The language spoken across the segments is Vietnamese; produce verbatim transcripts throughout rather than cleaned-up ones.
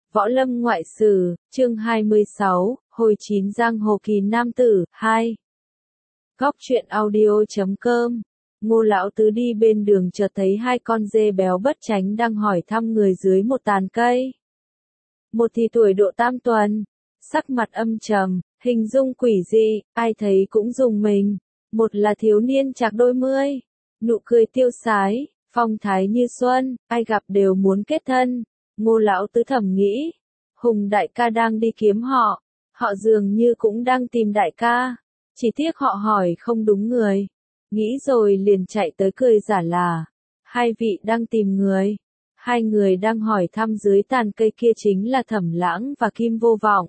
Võ Lâm Ngoại Sử, chương hai mươi sáu, Hồi chín Giang Hồ Kỳ Nam Tử, hai. Góc truyện audio chấm com. Ngô lão tứ đi bên đường chợt thấy hai con dê béo bất tránh đang hỏi thăm người dưới một tàn cây. Một thì tuổi độ tam tuần, sắc mặt âm trầm, hình dung quỷ dị, ai thấy cũng rùng mình. Một là thiếu niên trạc đôi mươi, nụ cười tiêu sái, phong thái như xuân, ai gặp đều muốn kết thân. Ngô lão tứ thầm nghĩ, Hùng đại ca đang đi kiếm họ, họ dường như cũng đang tìm đại ca, chỉ tiếc họ hỏi không đúng người. Nghĩ rồi liền chạy tới cười giả là, hai vị đang tìm người. Hai người đang hỏi thăm dưới tàn cây kia chính là Thẩm Lãng và Kim Vô Vọng.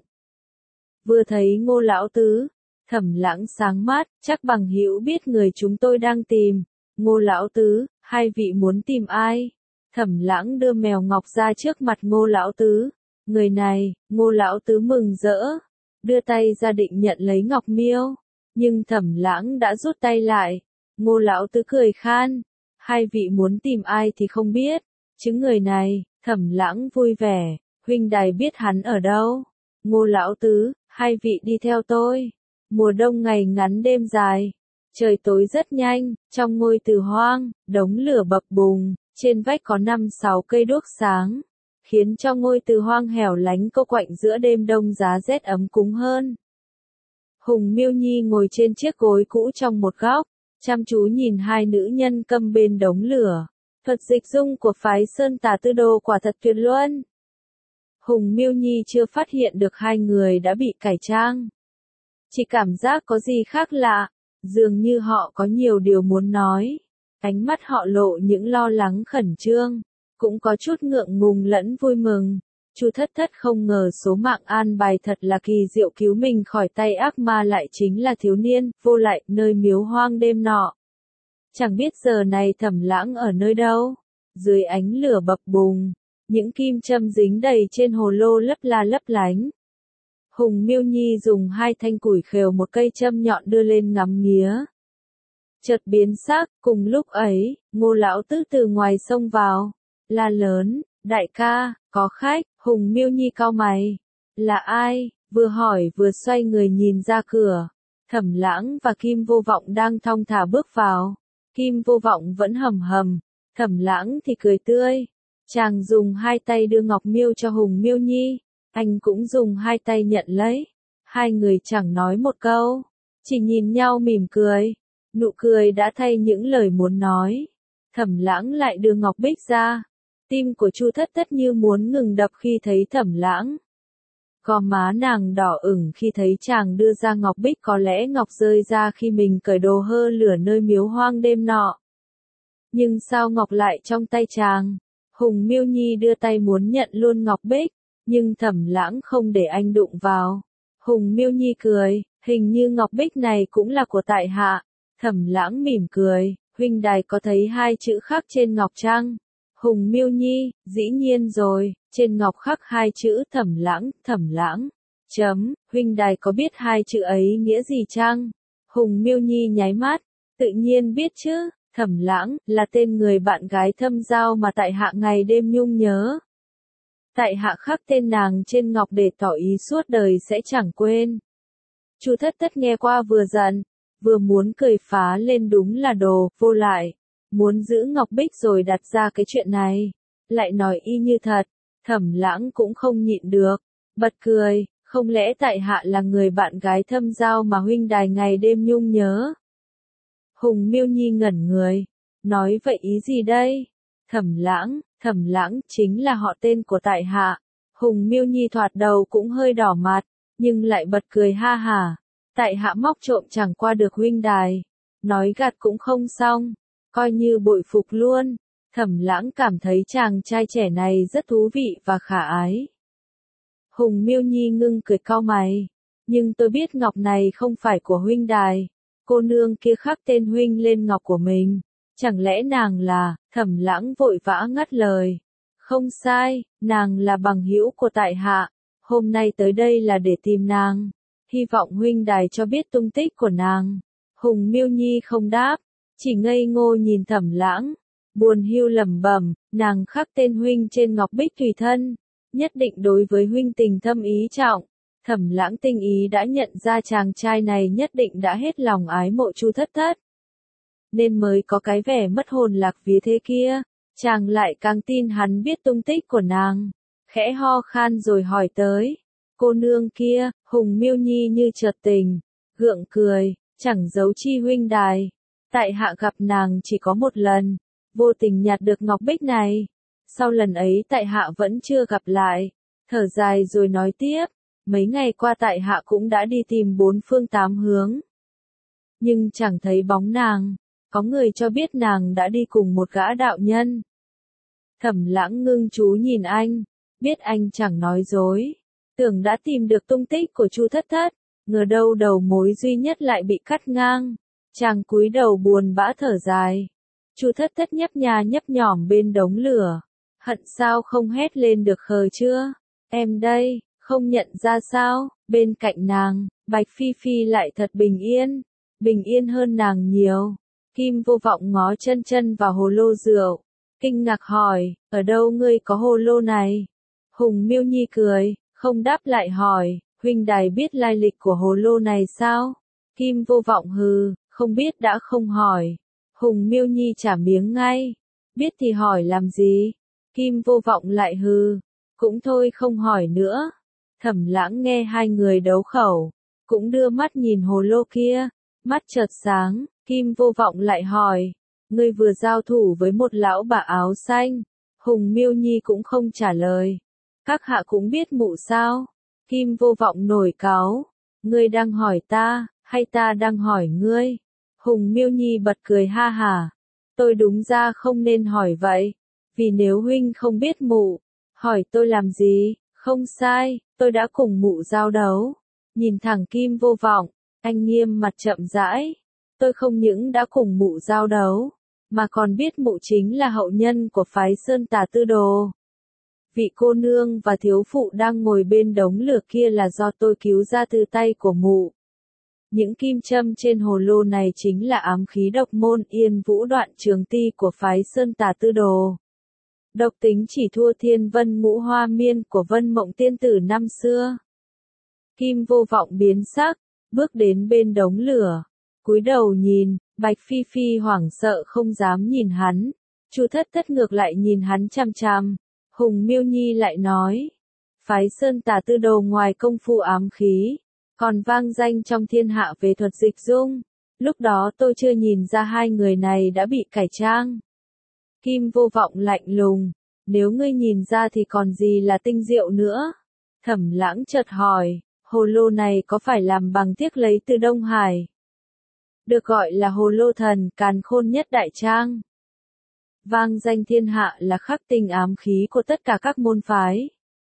Vừa thấy Ngô lão tứ, Thẩm Lãng sáng mắt, chắc bằng hữu biết người chúng tôi đang tìm. Ngô lão tứ, hai vị muốn tìm ai? Thẩm Lãng đưa mèo ngọc ra trước mặt Ngô lão tứ. Người này, Ngô lão tứ mừng rỡ, đưa tay ra định nhận lấy ngọc miêu, nhưng Thẩm Lãng đã rút tay lại. Ngô lão tứ cười khan, hai vị muốn tìm ai thì không biết, chứ người này. Thẩm Lãng vui vẻ, huynh đài biết hắn ở đâu? Ngô lão tứ, hai vị đi theo tôi. Mùa đông ngày ngắn đêm dài, trời tối rất nhanh, trong ngôi từ hoang, đống lửa bập bùng, trên vách có năm sáu cây đuốc sáng, khiến cho ngôi từ hoang hẻo lánh cô quạnh giữa đêm đông giá rét ấm cúng hơn. Hùng Miêu Nhi ngồi trên chiếc gối cũ trong một góc, chăm chú nhìn hai nữ nhân câm bên đống lửa. Thuật dịch dung của phái Sơn Tà Tư Đồ quả thật tuyệt luân. Hùng Miêu Nhi chưa phát hiện được hai người đã bị cải trang, chỉ cảm giác có gì khác lạ, dường như họ có nhiều điều muốn nói. Ánh mắt họ lộ những lo lắng khẩn trương, cũng có chút ngượng ngùng lẫn vui mừng. Chu Thất Thất không ngờ số mạng an bài thật là kỳ diệu, cứu mình khỏi tay ác ma lại chính là thiếu niên vô lại nơi miếu hoang đêm nọ. Chẳng biết giờ này Thẩm Lãng ở nơi đâu. Dưới ánh lửa bập bùng, những kim châm dính đầy trên hồ lô lấp la lấp lánh. Hùng Miêu Nhi dùng hai thanh củi khều một cây châm nhọn đưa lên ngắm nghía. Chợt biến sắc, cùng lúc ấy, Ngô lão tứ từ ngoài xông vào, la lớn, đại ca, có khách. Hùng Miêu Nhi cau mày, là ai? Vừa hỏi vừa xoay người nhìn ra cửa. Thẩm Lãng và Kim Vô Vọng đang thong thả bước vào. Kim Vô Vọng vẫn hầm hầm, Thẩm Lãng thì cười tươi. Chàng dùng hai tay đưa ngọc miêu cho Hùng Miêu Nhi, anh cũng dùng hai tay nhận lấy. Hai người chẳng nói một câu, chỉ nhìn nhau mỉm cười. Nụ cười đã thay những lời muốn nói. Thẩm Lãng lại đưa ngọc bích ra. Tim của Chu Thất Thất như muốn ngừng đập khi thấy Thẩm Lãng. Gò má nàng đỏ ửng khi thấy chàng đưa ra ngọc bích, có lẽ ngọc rơi ra khi mình cởi đồ hơ lửa nơi miếu hoang đêm nọ. Nhưng sao ngọc lại trong tay chàng? Hùng Miêu Nhi đưa tay muốn nhận luôn ngọc bích, nhưng Thẩm Lãng không để anh đụng vào. Hùng Miêu Nhi cười, hình như ngọc bích này cũng là của tại hạ. Thẩm Lãng mỉm cười, huynh đài có thấy hai chữ khắc trên ngọc chăng? Hùng Miêu Nhi, dĩ nhiên rồi, trên ngọc khắc hai chữ Thẩm Lãng, Thẩm Lãng. Chấm, huynh đài có biết hai chữ ấy nghĩa gì chăng? Hùng Miêu Nhi nháy mắt, tự nhiên biết chứ, Thẩm Lãng là tên người bạn gái thâm giao mà tại hạ ngày đêm nhung nhớ. Tại hạ khắc tên nàng trên ngọc để tỏ ý suốt đời sẽ chẳng quên. Chu Thất Thất nghe qua vừa giận, vừa muốn cười phá lên, đúng là đồ vô lại. Muốn giữ ngọc bích rồi đặt ra cái chuyện này, lại nói y như thật. Thẩm Lãng cũng không nhịn được, bật cười, không lẽ tại hạ là người bạn gái thâm giao mà huynh đài ngày đêm nhung nhớ? Hùng Miêu Nhi ngẩn người, nói vậy ý gì đây? Thẩm Lãng, Thẩm Lãng chính là họ tên của tại hạ. Hùng Miêu Nhi thoạt đầu cũng hơi đỏ mặt, nhưng lại bật cười ha hả. Tại hạ móc trộm chẳng qua được huynh đài, nói gạt cũng không xong, coi như bội phục luôn. Thẩm Lãng cảm thấy chàng trai trẻ này rất thú vị và khả ái. Hùng Miêu Nhi ngưng cười cau mày, nhưng tôi biết ngọc này không phải của huynh đài. Cô nương kia khắc tên huynh lên ngọc của mình, chẳng lẽ nàng là? Thẩm Lãng vội vã ngắt lời, không sai, nàng là bằng hữu của tại hạ, hôm nay tới đây là để tìm nàng, hy vọng huynh đài cho biết tung tích của nàng. Hùng Miêu Nhi không đáp, chỉ ngây ngô nhìn Thẩm Lãng, buồn hiu lẩm bẩm, nàng khắc tên huynh trên ngọc bích tùy thân, nhất định đối với huynh tình thâm ý trọng. Thẩm Lãng tinh ý đã nhận ra chàng trai này nhất định đã hết lòng ái mộ Chu Thất Thất, nên mới có cái vẻ mất hồn lạc vía thế kia. Chàng lại càng tin hắn biết tung tích của nàng, khẽ ho khan rồi hỏi tới. Cô nương kia, Hùng Miêu Nhi như chợt tình, gượng cười, chẳng giấu chi huynh đài. Tại hạ gặp nàng chỉ có một lần, vô tình nhặt được ngọc bích này. Sau lần ấy tại hạ vẫn chưa gặp lại. Thở dài rồi nói tiếp, mấy ngày qua tại hạ cũng đã đi tìm bốn phương tám hướng, nhưng chẳng thấy bóng nàng. Có người cho biết nàng đã đi cùng một gã đạo nhân. Thẩm Lãng ngưng chú nhìn anh, biết anh chẳng nói dối, tưởng đã tìm được tung tích của Chu Thất Thất, ngờ đâu đầu mối duy nhất lại bị cắt ngang. Chàng cúi đầu buồn bã thở dài. Chu Thất Thất nhấp nha nhấp nhỏm bên đống lửa, hận sao không hét lên được khờ chưa? Em đây, không nhận ra sao? Bên cạnh nàng, Bạch Phi Phi lại thật bình yên, bình yên hơn nàng nhiều. Kim Vô Vọng ngó chân chân vào hồ lô rượu, kinh ngạc hỏi, ở đâu ngươi có hồ lô này? Hùng Miêu Nhi cười, không đáp lại hỏi, huynh đài biết lai lịch của hồ lô này sao? Kim Vô Vọng hừ, không biết đã không hỏi. Hùng Miêu Nhi trả miếng ngay, biết thì hỏi làm gì? Kim Vô Vọng lại hừ, cũng thôi không hỏi nữa. Thẩm Lãng nghe hai người đấu khẩu, cũng đưa mắt nhìn hồ lô kia, mắt chợt sáng. Kim Vô Vọng lại hỏi, ngươi vừa giao thủ với một lão bà áo xanh? Hùng Miêu Nhi cũng không trả lời. Các hạ cũng biết mụ sao? Kim Vô Vọng nổi cáu, ngươi đang hỏi ta, hay ta đang hỏi ngươi? Hùng Miêu Nhi bật cười ha hả, tôi đúng ra không nên hỏi vậy, vì nếu huynh không biết mụ, hỏi tôi làm gì? Không sai, tôi đã cùng mụ giao đấu. Nhìn thẳng Kim Vô Vọng, anh nghiêm mặt chậm rãi. Tôi không những đã cùng mụ giao đấu, mà còn biết mụ chính là hậu nhân của phái Sơn Tà Tư Đồ. Vị cô nương và thiếu phụ đang ngồi bên đống lửa kia là do tôi cứu ra từ tay của mụ. Những kim châm trên hồ lô này chính là ám khí độc môn Yên Vũ Đoạn Trường Ti của phái Sơn Tà Tư Đồ. Độc tính chỉ thua Thiên Vân Ngũ Hoa Miên của Vân Mộng Tiên Tử năm xưa. Kim Vô Vọng biến sắc, bước đến bên đống lửa, cúi đầu nhìn. Bạch Phi Phi hoảng sợ không dám nhìn hắn. Chu Thất Thất ngược lại nhìn hắn chằm chằm. Hùng Miêu Nhi lại nói, phái Sơn Tà Tư Đồ ngoài công phu ám khí, còn vang danh trong thiên hạ về thuật dịch dung. Lúc đó tôi chưa nhìn ra hai người này đã bị cải trang. Kim Vô Vọng lạnh lùng, nếu ngươi nhìn ra thì còn gì là tinh diệu nữa? Thẩm Lãng chợt hỏi, hồ lô này có phải làm bằng tiếc lấy từ Đông Hải? Được gọi là hồ lô thần càn khôn nhất đại trang. Vang danh thiên hạ là khắc tinh ám khí của tất cả các môn phái.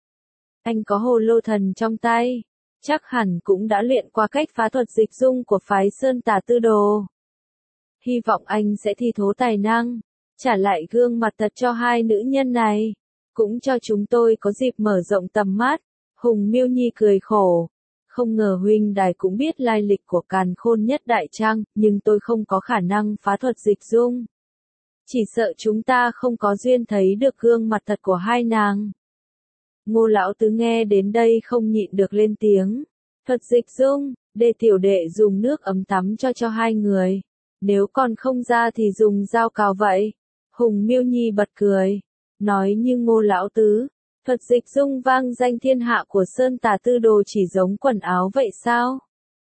Anh có hồ lô thần trong tay, chắc hẳn cũng đã luyện qua cách phá thuật dịch dung của phái Sơn Tà Tư Đồ. Hy vọng anh sẽ thi thố tài năng, trả lại gương mặt thật cho hai nữ nhân này, cũng cho chúng tôi có dịp mở rộng tầm mắt. Hùng Miêu Nhi cười khổ. Không ngờ huynh đài cũng biết lai lịch của càn khôn nhất đại trang, nhưng tôi không có khả năng phá thuật dịch dung. Chỉ sợ chúng ta không có duyên thấy được gương mặt thật của hai nàng. Ngô lão tứ nghe đến đây không nhịn được lên tiếng. Thuật dịch dung, để tiểu đệ dùng nước ấm tắm cho cho hai người. Nếu còn không ra thì dùng dao cào vậy. Hùng Miêu Nhi bật cười, nói như Ngô lão tứ. Thuật dịch dung vang danh thiên hạ của Sơn Tà Tư Đồ chỉ giống quần áo vậy sao?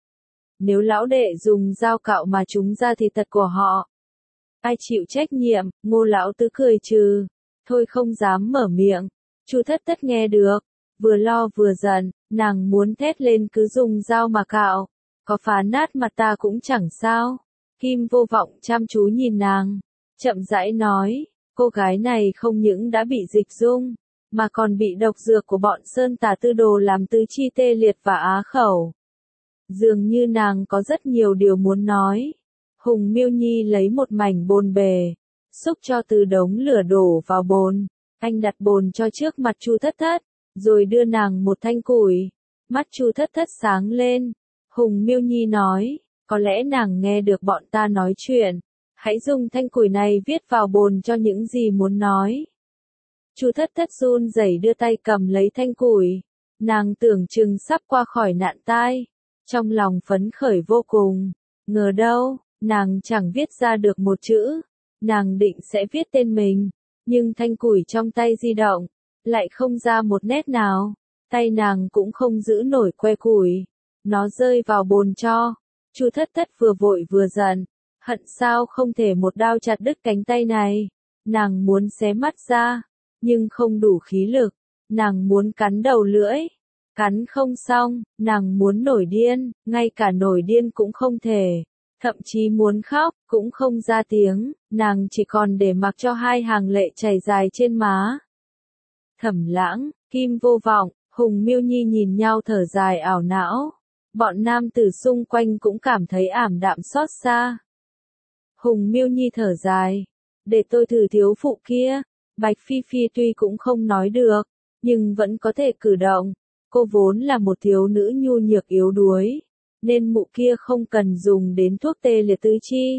Nếu lão đệ dùng dao cạo mà chúng ra thì thật của họ. Ai chịu trách nhiệm? Ngô lão tứ cười trừ. Thôi không dám mở miệng. Chu Thất Thất nghe được, vừa lo vừa giận, nàng muốn thét lên cứ dùng dao mà cạo. Có phá nát mặt ta cũng chẳng sao. Kim Vô Vọng chăm chú nhìn nàng, chậm rãi nói, cô gái này không những đã bị dịch dung, mà còn bị độc dược của bọn Sơn Tà Tư Đồ làm tứ chi tê liệt và á khẩu. Dường như nàng có rất nhiều điều muốn nói. Hùng Miêu Nhi lấy một mảnh bồn bề, xúc cho từ đống lửa đổ vào bồn. Anh đặt bồn cho trước mặt Chu Thất Thất, rồi đưa nàng một thanh củi. Mắt Chu Thất Thất sáng lên. Hùng Miêu Nhi nói, có lẽ nàng nghe được bọn ta nói chuyện. Hãy dùng thanh củi này viết vào bồn cho những gì muốn nói. Chu Thất Thất run rẩy đưa tay cầm lấy thanh củi. Nàng tưởng chừng sắp qua khỏi nạn tai. Trong lòng phấn khởi vô cùng. Ngờ đâu, nàng chẳng viết ra được một chữ. Nàng định sẽ viết tên mình. Nhưng thanh củi trong tay di động. Lại không ra một nét nào. Tay nàng cũng không giữ nổi que củi. Nó rơi vào bồn tro. Chu Thất Thất vừa vội vừa giận. Hận sao không thể một đao chặt đứt cánh tay này. Nàng muốn xé mắt ra. Nhưng không đủ khí lực. Nàng muốn cắn đầu lưỡi. Cắn không xong, nàng muốn nổi điên, ngay cả nổi điên cũng không thể. Thậm chí muốn khóc, cũng không ra tiếng, nàng chỉ còn để mặc cho hai hàng lệ chảy dài trên má. Thẩm Lãng, Kim Vô Vọng, Hùng Miêu Nhi nhìn nhau thở dài ảo não. Bọn nam tử xung quanh cũng cảm thấy ảm đạm xót xa. Hùng Miêu Nhi thở dài. Để tôi thử thiếu phụ kia. Bạch Phi Phi tuy cũng không nói được, nhưng vẫn có thể cử động. Cô vốn là một thiếu nữ nhu nhược yếu đuối, nên mụ kia không cần dùng đến thuốc tê liệt tứ chi.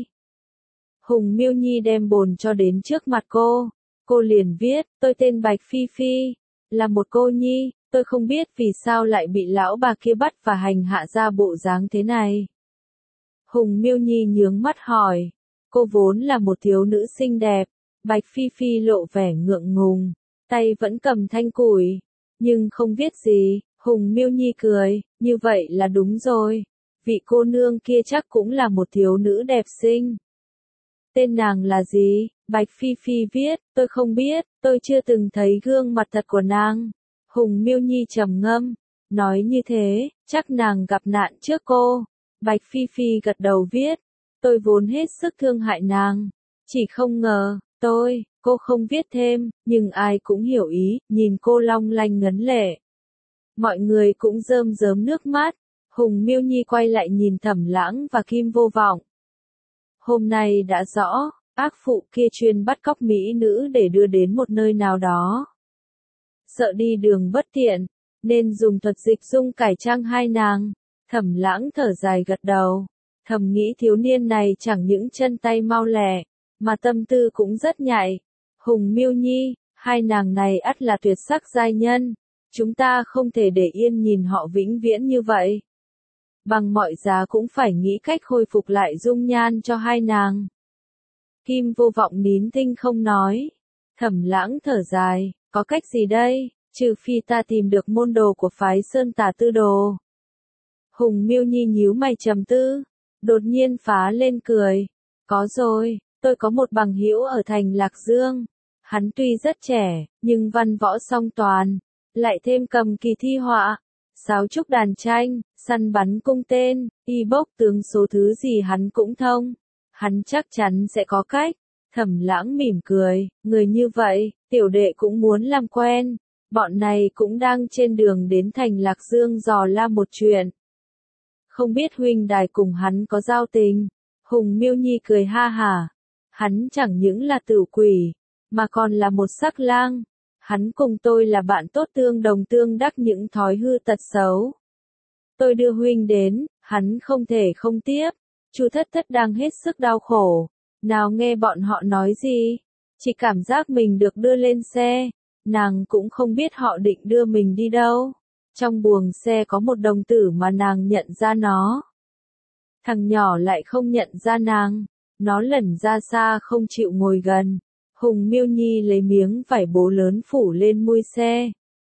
Hùng Miêu Nhi đem bồn cho đến trước mặt cô. Cô liền viết, tôi tên Bạch Phi Phi, là một cô nhi, tôi không biết vì sao lại bị lão bà kia bắt và hành hạ ra bộ dáng thế này. Hùng Miêu Nhi nhướng mắt hỏi, cô vốn là một thiếu nữ xinh đẹp. Bạch Phi Phi lộ vẻ ngượng ngùng, tay vẫn cầm thanh củi, nhưng không viết gì. Hùng Miêu Nhi cười, như vậy là đúng rồi. Vị cô nương kia chắc cũng là một thiếu nữ đẹp xinh. Tên nàng là gì? Bạch Phi Phi viết, tôi không biết, tôi chưa từng thấy gương mặt thật của nàng. Hùng Miêu Nhi trầm ngâm, nói như thế, chắc nàng gặp nạn trước cô. Bạch Phi Phi gật đầu viết, tôi vốn hết sức thương hại nàng, chỉ không ngờ, tôi, cô không viết thêm, nhưng ai cũng hiểu ý, nhìn cô long lanh ngấn lệ. Mọi người cũng rơm rớm nước mắt. Hùng Miêu Nhi quay lại nhìn Thẩm Lãng và Kim Vô Vọng. Hôm nay đã rõ, ác phụ kia chuyên bắt cóc mỹ nữ để đưa đến một nơi nào đó. Sợ đi đường bất tiện, nên dùng thuật dịch dung cải trang hai nàng. Thẩm Lãng thở dài gật đầu. Thầm nghĩ thiếu niên này chẳng những chân tay mau lẹ, mà tâm tư cũng rất nhạy. Hùng Miêu Nhi, hai nàng này ắt là tuyệt sắc giai nhân. Chúng ta không thể để yên nhìn họ vĩnh viễn như vậy. Bằng mọi giá cũng phải nghĩ cách khôi phục lại dung nhan cho hai nàng. Kim Vô Vọng nín thinh không nói. Thẩm Lãng thở dài, có cách gì đây, trừ phi ta tìm được môn đồ của phái Sơn Tà Tư Đồ. Hùng Miêu Nhi nhíu mày trầm tư, đột nhiên phá lên cười. Có rồi, tôi có một bằng hữu ở thành Lạc Dương. Hắn tuy rất trẻ, nhưng văn võ song toàn. Lại thêm cầm kỳ thi họa, sáo trúc đàn tranh, săn bắn cung tên, y bốc tướng số thứ gì hắn cũng thông. Hắn chắc chắn sẽ có cách. Thẩm Lãng mỉm cười, người như vậy, tiểu đệ cũng muốn làm quen. Bọn này cũng đang trên đường đến thành Lạc Dương dò la một chuyện. Không biết huynh đài cùng hắn có giao tình. Hùng Miêu Nhi cười ha hả. Hắn chẳng những là tử quỷ, mà còn là một sắc lang. Hắn cùng tôi là bạn tốt tương đồng tương đắc những thói hư tật xấu. Tôi đưa huynh đến, hắn không thể không tiếp. Chu Thất Thất đang hết sức đau khổ. Nào nghe bọn họ nói gì, chỉ cảm giác mình được đưa lên xe. Nàng cũng không biết họ định đưa mình đi đâu. Trong buồng xe có một đồng tử mà nàng nhận ra nó. Thằng nhỏ lại không nhận ra nàng. Nó lẩn ra xa không chịu ngồi gần. Hùng Miêu Nhi lấy miếng vải bố lớn phủ lên mui xe.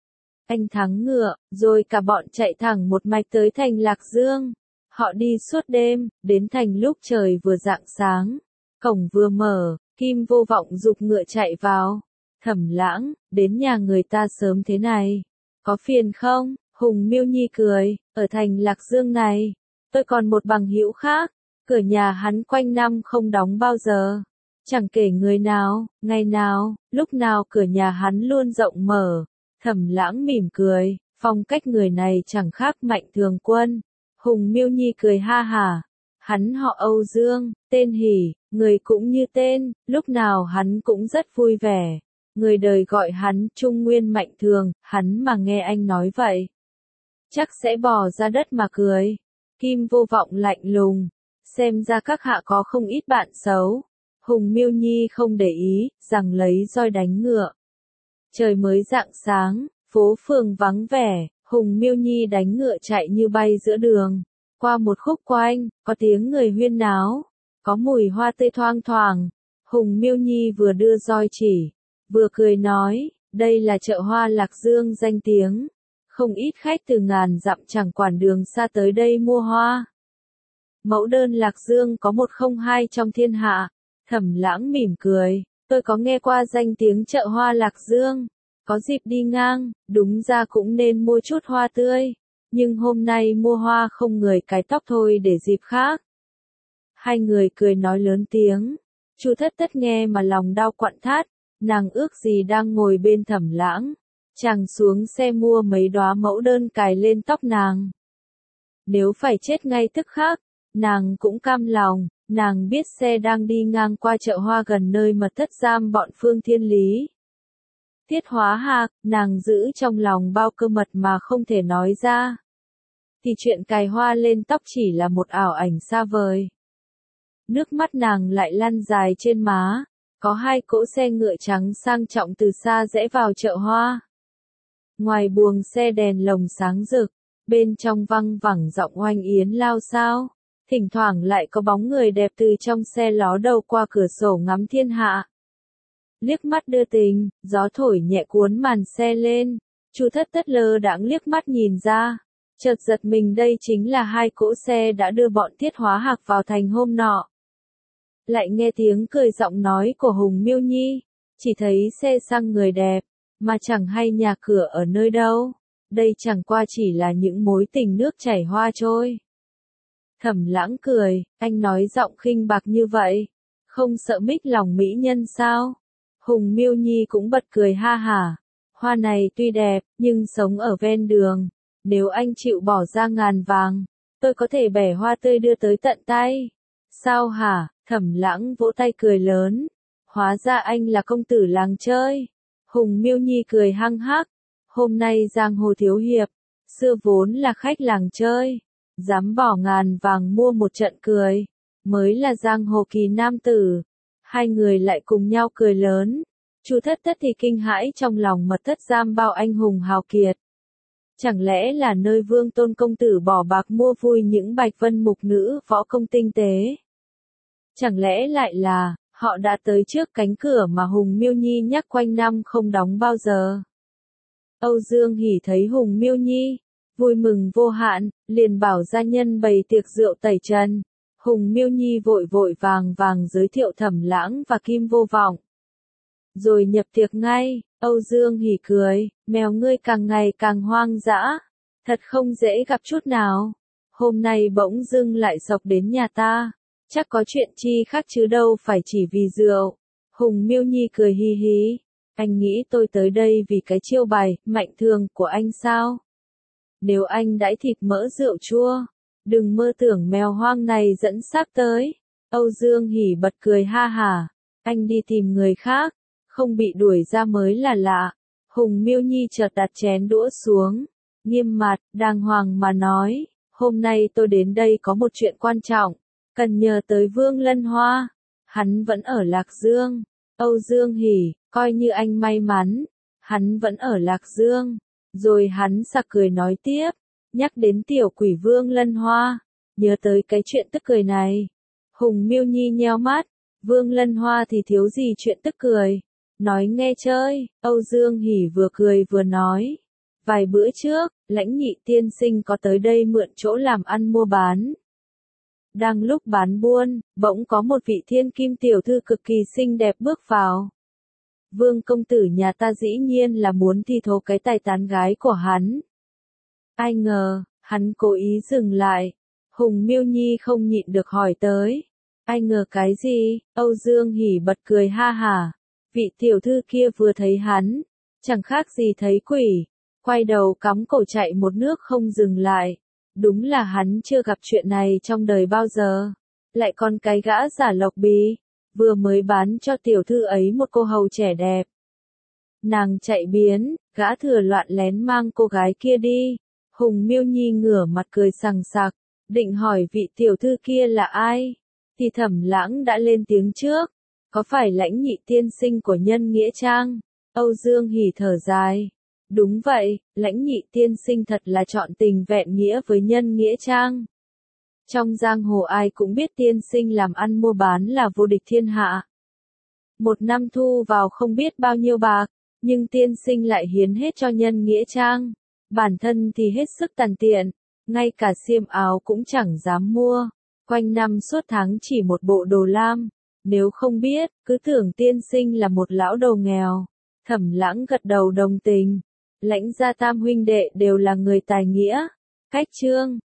Anh thắng ngựa, rồi cả bọn chạy thẳng một mạch tới thành Lạc Dương. Họ đi suốt đêm, đến thành lúc trời vừa rạng sáng. Cổng vừa mở, Kim Vô Vọng giục ngựa chạy vào. Thẩm Lãng, đến nhà người ta sớm thế này. Có phiền không? Hùng Miêu Nhi cười, ở thành Lạc Dương này, tôi còn một bằng hữu khác. Cửa nhà hắn quanh năm không đóng bao giờ. Chẳng kể người nào, ngày nào, lúc nào cửa nhà hắn luôn rộng mở. Thẩm Lãng mỉm cười, phong cách người này chẳng khác Mạnh Thường Quân. Hùng Miêu Nhi cười ha hả. Hắn họ Âu Dương, tên Hỉ, người cũng như tên, lúc nào hắn cũng rất vui vẻ. Người đời gọi hắn Trung Nguyên Mạnh Thường, hắn mà nghe anh nói vậy, chắc sẽ bò ra đất mà cười. Kim Vô Vọng lạnh lùng, xem ra các hạ có không ít bạn xấu. Hùng Miêu Nhi không để ý, rằng lấy roi đánh ngựa. Trời mới rạng sáng, phố phường vắng vẻ, Hùng Miêu Nhi đánh ngựa chạy như bay giữa đường. Qua một khúc quanh, có tiếng người huyên náo, có mùi hoa tươi thoang thoảng. Hùng Miêu Nhi vừa đưa roi chỉ, vừa cười nói, đây là chợ hoa Lạc Dương danh tiếng. Không ít khách từ ngàn dặm chẳng quản đường xa tới đây mua hoa. Mẫu đơn Lạc Dương có một không hai trong thiên hạ. Thẩm Lãng mỉm cười, tôi có nghe qua danh tiếng chợ hoa Lạc Dương. Có dịp đi ngang, đúng ra cũng nên mua chút hoa tươi. Nhưng hôm nay mua hoa không người cái tóc thôi để dịp khác. Hai người cười nói lớn tiếng. Chu Thất Thất nghe mà lòng đau quặn thắt. Nàng ước gì đang ngồi bên Thẩm Lãng. Chàng xuống xe mua mấy đóa mẫu đơn cài lên tóc nàng. Nếu phải chết ngay tức khắc, nàng cũng cam lòng. Nàng biết xe đang đi ngang qua chợ hoa gần nơi mật thất giam bọn Phương Thiên Lý. Tiết Hóa Hạc, nàng giữ trong lòng bao cơ mật mà không thể nói ra. Thì chuyện cài hoa lên tóc chỉ là một ảo ảnh xa vời. Nước mắt nàng lại lăn dài trên má. Có hai cỗ xe ngựa trắng sang trọng từ xa rẽ vào chợ hoa. Ngoài buồng xe đèn lồng sáng rực, bên trong văng vẳng giọng oanh yến lao xao. Thỉnh thoảng lại có bóng người đẹp từ trong xe ló đầu qua cửa sổ ngắm thiên hạ. Liếc mắt đưa tình, gió thổi nhẹ cuốn màn xe lên. Chu Thất Thất lơ đãng liếc mắt nhìn ra, chợt giật mình, đây chính là hai cỗ xe đã đưa bọn Tiết Hóa Hạc vào thành hôm nọ. Lại nghe tiếng cười giọng nói của Hùng Miêu Nhi, chỉ thấy xe sang người đẹp, mà chẳng hay nhà cửa ở nơi đâu. Đây chẳng qua chỉ là những mối tình nước chảy hoa trôi. Thẩm Lãng cười, anh nói giọng khinh bạc như vậy, không sợ mích lòng mỹ nhân sao? Hùng Miêu Nhi cũng bật cười ha hả. Hoa này tuy đẹp, nhưng sống ở ven đường. Nếu anh chịu bỏ ra ngàn vàng, tôi có thể bẻ hoa tươi đưa tới tận tay. Sao hả? Thẩm Lãng vỗ tay cười lớn. Hóa ra anh là công tử làng chơi. Hùng Miêu Nhi cười hăng hắc. Hôm nay giang hồ thiếu hiệp, xưa vốn là khách làng chơi. Dám bỏ ngàn vàng mua một trận cười, mới là giang hồ kỳ nam tử. Hai người lại cùng nhau cười lớn. Chu Thất Thất thì kinh hãi trong lòng mật thất giam bao anh hùng hào kiệt. Chẳng lẽ là nơi Vương Tôn công tử bỏ bạc mua vui những bạch vân mục nữ võ công tinh tế? Chẳng lẽ lại là họ đã tới trước cánh cửa mà Hùng Miêu Nhi nhắc quanh năm không đóng bao giờ? Âu Dương Hỉ thấy Hùng Miêu Nhi vui mừng vô hạn, liền bảo gia nhân bày tiệc rượu tẩy trần. Hùng Miêu Nhi vội vội vàng vàng giới thiệu Thẩm Lãng và Kim Vô Vọng. Rồi nhập tiệc ngay. Âu Dương Hỉ cười, mèo ngươi càng ngày càng hoang dã, thật không dễ gặp chút nào. Hôm nay bỗng dưng lại sộc đến nhà ta, chắc có chuyện chi khác chứ đâu phải chỉ vì rượu. Hùng Miêu Nhi cười hi hí, anh nghĩ tôi tới đây vì cái chiêu bài mạnh thường của anh sao? Nếu anh đãi thịt mỡ rượu chua, đừng mơ tưởng mèo hoang này dẫn xác tới. Âu Dương Hỉ bật cười ha hả, anh đi tìm người khác, không bị đuổi ra mới là lạ. Hùng Miêu Nhi chợt đặt chén đũa xuống, nghiêm mặt, đàng hoàng mà nói, hôm nay tôi đến đây có một chuyện quan trọng, cần nhờ tới Vương Lân Hoa. Hắn vẫn ở Lạc Dương. Âu Dương Hỉ, coi như anh may mắn, hắn vẫn ở Lạc Dương. Rồi hắn sặc cười nói tiếp, nhắc đến tiểu quỷ Vương Lân Hoa, nhớ tới cái chuyện tức cười này. Hùng Miêu Nhi nheo mắt, Vương Lân Hoa thì thiếu gì chuyện tức cười, nói nghe chơi. Âu Dương Hỉ vừa cười vừa nói, vài bữa trước, Lãnh Nhị tiên sinh có tới đây mượn chỗ làm ăn mua bán. Đang lúc bán buôn, bỗng có một vị thiên kim tiểu thư cực kỳ xinh đẹp bước vào. Vương công tử nhà ta dĩ nhiên là muốn thi thố cái tài tán gái của hắn. Ai ngờ, hắn cố ý dừng lại. Hùng Miêu Nhi không nhịn được hỏi tới. Ai ngờ cái gì? Âu Dương Hỉ bật cười ha hả. Vị tiểu thư kia vừa thấy hắn, chẳng khác gì thấy quỷ, quay đầu cắm cổ chạy một nước không dừng lại. Đúng là hắn chưa gặp chuyện này trong đời bao giờ. Lại còn cái gã giả Lộc Bì, vừa mới bán cho tiểu thư ấy một cô hầu trẻ đẹp. Nàng chạy biến, gã thừa loạn lén mang cô gái kia đi. Hùng Miêu Nhi ngửa mặt cười sằng sặc, định hỏi vị tiểu thư kia là ai, thì Thẩm Lãng đã lên tiếng trước. Có phải Lãnh Nhị tiên sinh của Nhân Nghĩa Trang? Âu Dương Hỉ thở dài. Đúng vậy, Lãnh Nhị tiên sinh thật là chọn tình vẹn nghĩa với nhân nghĩa trang. Trong giang hồ ai cũng biết tiên sinh làm ăn mua bán là vô địch thiên hạ. Một năm thu vào không biết bao nhiêu bạc, nhưng tiên sinh lại hiến hết cho nhân nghĩa trang. Bản thân thì hết sức tàn tiện, ngay cả xiêm áo cũng chẳng dám mua. Quanh năm suốt tháng chỉ một bộ đồ lam. Nếu không biết, cứ tưởng tiên sinh là một lão đầu nghèo. Thẩm Lãng gật đầu đồng tình. Lãnh gia tam huynh đệ đều là người tài nghĩa. Cách Trương